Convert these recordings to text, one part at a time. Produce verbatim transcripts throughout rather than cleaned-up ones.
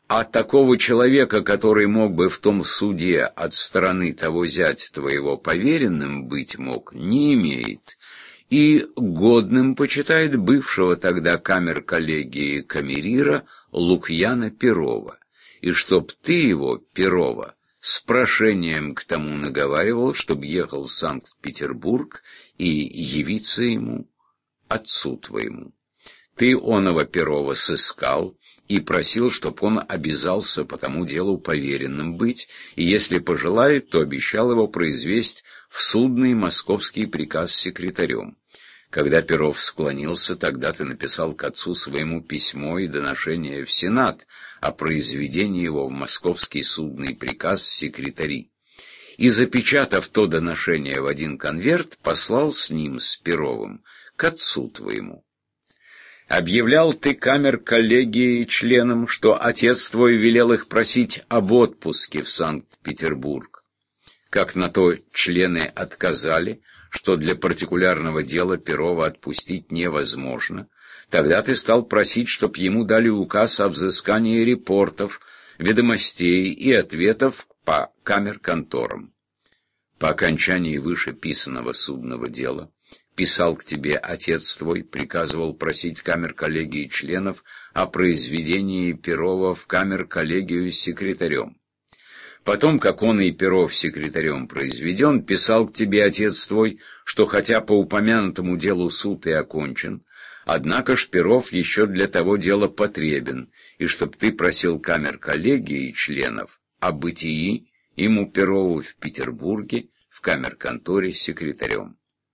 А такого человека, который мог бы в том суде от стороны того зятя твоего поверенным быть мог, не имеет. И годным почитает бывшего тогда камер-коллегии камерира Лукьяна Перова. И чтоб ты его, Перова, с прошением к тому наговаривал, чтоб ехал в Санкт-Петербург и явиться ему, отцу твоему. Ты оного Перова сыскал и просил, чтоб он обязался по тому делу поверенным быть, и если пожелает, то обещал его произвесть в судный московский приказ секретарем. Когда Перов склонился, тогда ты написал к отцу своему письмо и доношение в Сенат о произведении его в московский судный приказ в секретари. И, запечатав то доношение в один конверт, послал с ним, с Перовым, к отцу твоему. Объявлял ты камер-коллегии членам, что отец твой велел их просить об отпуске в Санкт-Петербург. Как на то члены отказали, что для партикулярного дела Перова отпустить невозможно, тогда ты стал просить, чтоб ему дали указ о взыскании репортов, ведомостей и ответов по камер-конторам. По окончании вышеписанного судного дела писал к тебе отец твой, приказывал просить камер-коллегии членов о произведении Перова в камер-коллегию секретарем. Потом, как он и Перов секретарем произведен, писал к тебе отец твой, что хотя по упомянутому делу суд и окончен, однако ж Перов еще для того дела потребен, и чтоб ты просил камер-коллегии членов о бытии ему Перову в Петербурге в камер-конторе секретарем.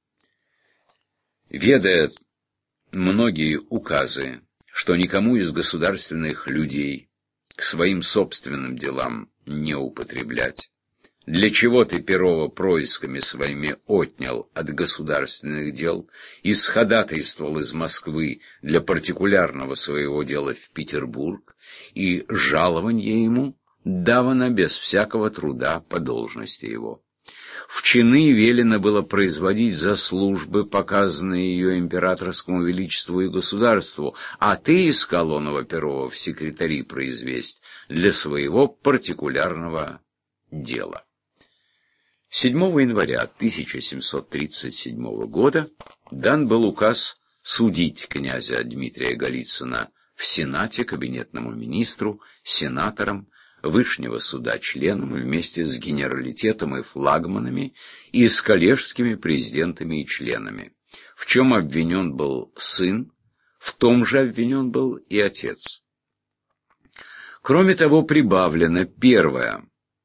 Ведая многие указы, что никому из государственных людей к своим собственным делам не употреблять, для чего ты Перова происками своими отнял от государственных дел и сходатайствовал из Москвы для партикулярного своего дела в Петербург, и жалование ему давано без всякого труда по должности его. В чины велено было производить за службы, показанные ее императорскому величеству и государству, а ты искал оного Перова в секретари произвесть для своего партикулярного дела. седьмого января тысяча семьсот тридцать седьмого года дан был указ судить князя Дмитрия Голицына в Сенате кабинетному министру, сенаторам, Вышнего суда членам вместе с генералитетом и флагманами и с коллежскими президентами и членами. В чем обвинен был сын, в том же обвинен был и отец. Кроме того, прибавлено первое.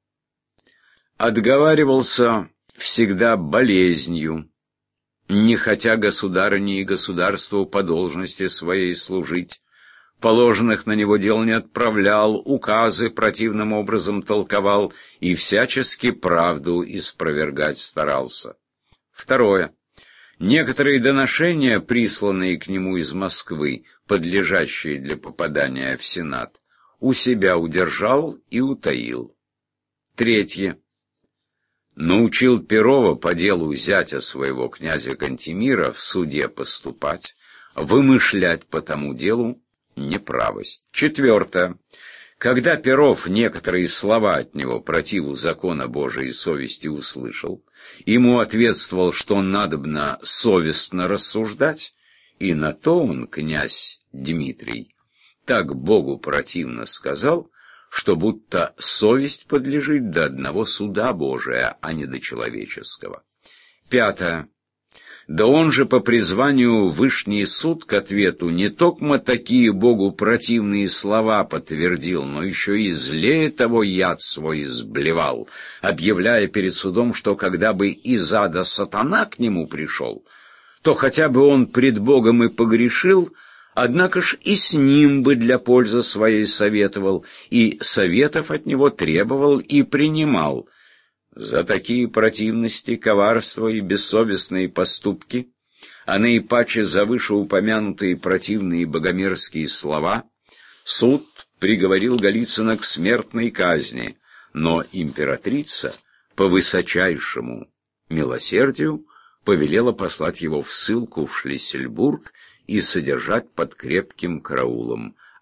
Отговаривался всегда болезнью, не хотя государыне и государству по должности своей служить, положенных на него дел не отправлял, указы противным образом толковал и всячески правду испровергать старался. Второе. Некоторые доношения, присланные к нему из Москвы, подлежащие для попадания в Сенат, у себя удержал и утаил. Третье. Научил Перова по делу зятя своего князя Кантемира в суде поступать, вымышлять по тому делу неправость. Четвертое. Когда Перов некоторые слова от него противу закона Божией совести услышал, ему ответствовал, что надобно совестно рассуждать, и на то он, князь Дмитрий, так Богу противно сказал, что будто совесть подлежит до одного суда Божия, а не до человеческого. Пятое. Да он же по призванию Вышний суд к ответу не токмо такие Богу противные слова подтвердил, но еще и злее того яд свой изблевал, объявляя перед судом, что когда бы из ада сатана к нему пришел, то хотя бы он пред Богом и погрешил, однако ж и с ним бы для пользы своей советовал, и советов от него требовал и принимал. За такие противности, коварства и бессовестные поступки, а наипаче за вышеупомянутые противные богомерзкие слова, суд приговорил Голицына к смертной казни, но императрица по высочайшему милосердию повелела послать его в ссылку в Шлиссельбург и содержать под крепким караулом,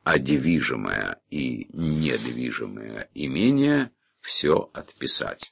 а движимое и недвижимое имение все отписать.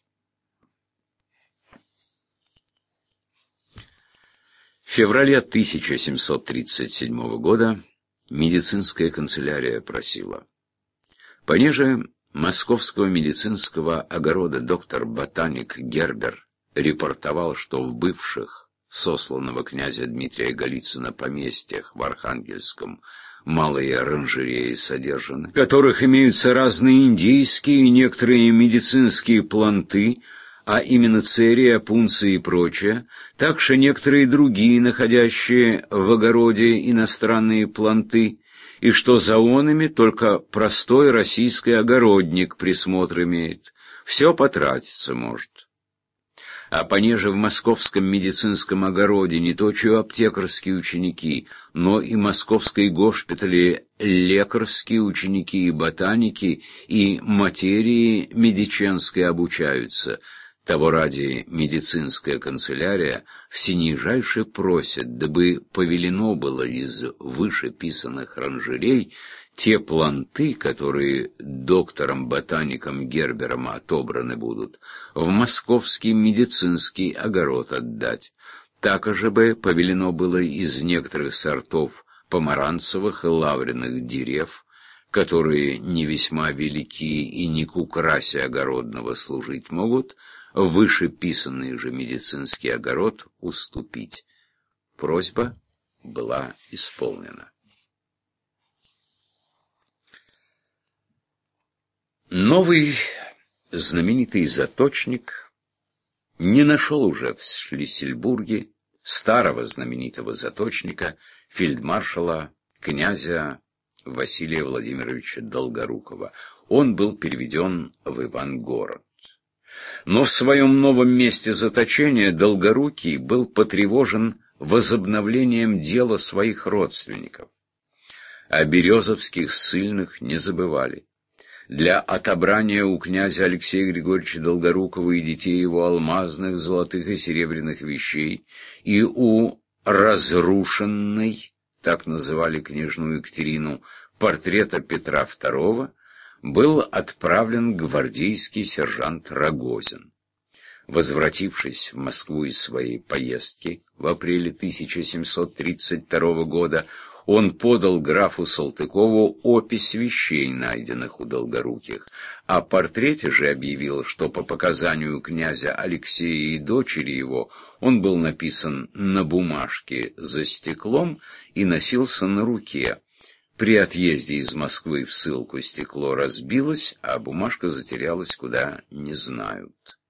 В феврале тысяча семьсот тридцать седьмого года медицинская канцелярия просила: понеже московского медицинского огорода доктор-ботаник Гербер репортовал, что в бывших сосланного князя Дмитрия Голицына поместьях в Архангельском малые оранжереи содержаны, в которых имеются разные индейские и некоторые медицинские планты, а именно церия, пунция и прочее, также некоторые другие, находящие в огороде иностранные планты, и что за онами только простой российский огородник присмотр имеет, все потратиться может. А понеже в московском медицинском огороде не точно аптекарские ученики, но и московской госпитале лекарские ученики и ботаники, и материи медиченской обучаются, того ради медицинская канцелярия всенижайше просит, дабы повелено было из вышеписанных оранжерей те планты, которые доктором-ботаником Гербером отобраны будут, в московский медицинский огород отдать. Так же бы повелено было из некоторых сортов помаранцевых и лавренных дерев, которые не весьма велики и не к украсе огородного служить могут, вышеписанный же медицинский огород уступить. Просьба была исполнена. Новый знаменитый заточник не нашел уже в Шлиссельбурге старого знаменитого заточника, фельдмаршала князя Василия Владимировича Долгорукова. Он был переведен в Ивангород. Но в своем новом месте заточения Долгорукий был потревожен возобновлением дела своих родственников. О березовских ссыльных не забывали. Для отобрания у князя Алексея Григорьевича Долгорукова и детей его алмазных, золотых и серебряных вещей, и у разрушенной, так называли княжну Екатерину, портрета Петра второго, был отправлен гвардейский сержант Рогозин. Возвратившись в Москву из своей поездки в апреле тысяча семьсот тридцать второго года, он подал графу Салтыкову опись вещей, найденных у Долгоруких. О портрете же объявил, что по показанию князя Алексея и дочери его он был написан на бумажке за стеклом и носился на руке. При отъезде из Москвы в ссылку стекло разбилось, а бумажка затерялась куда не знают.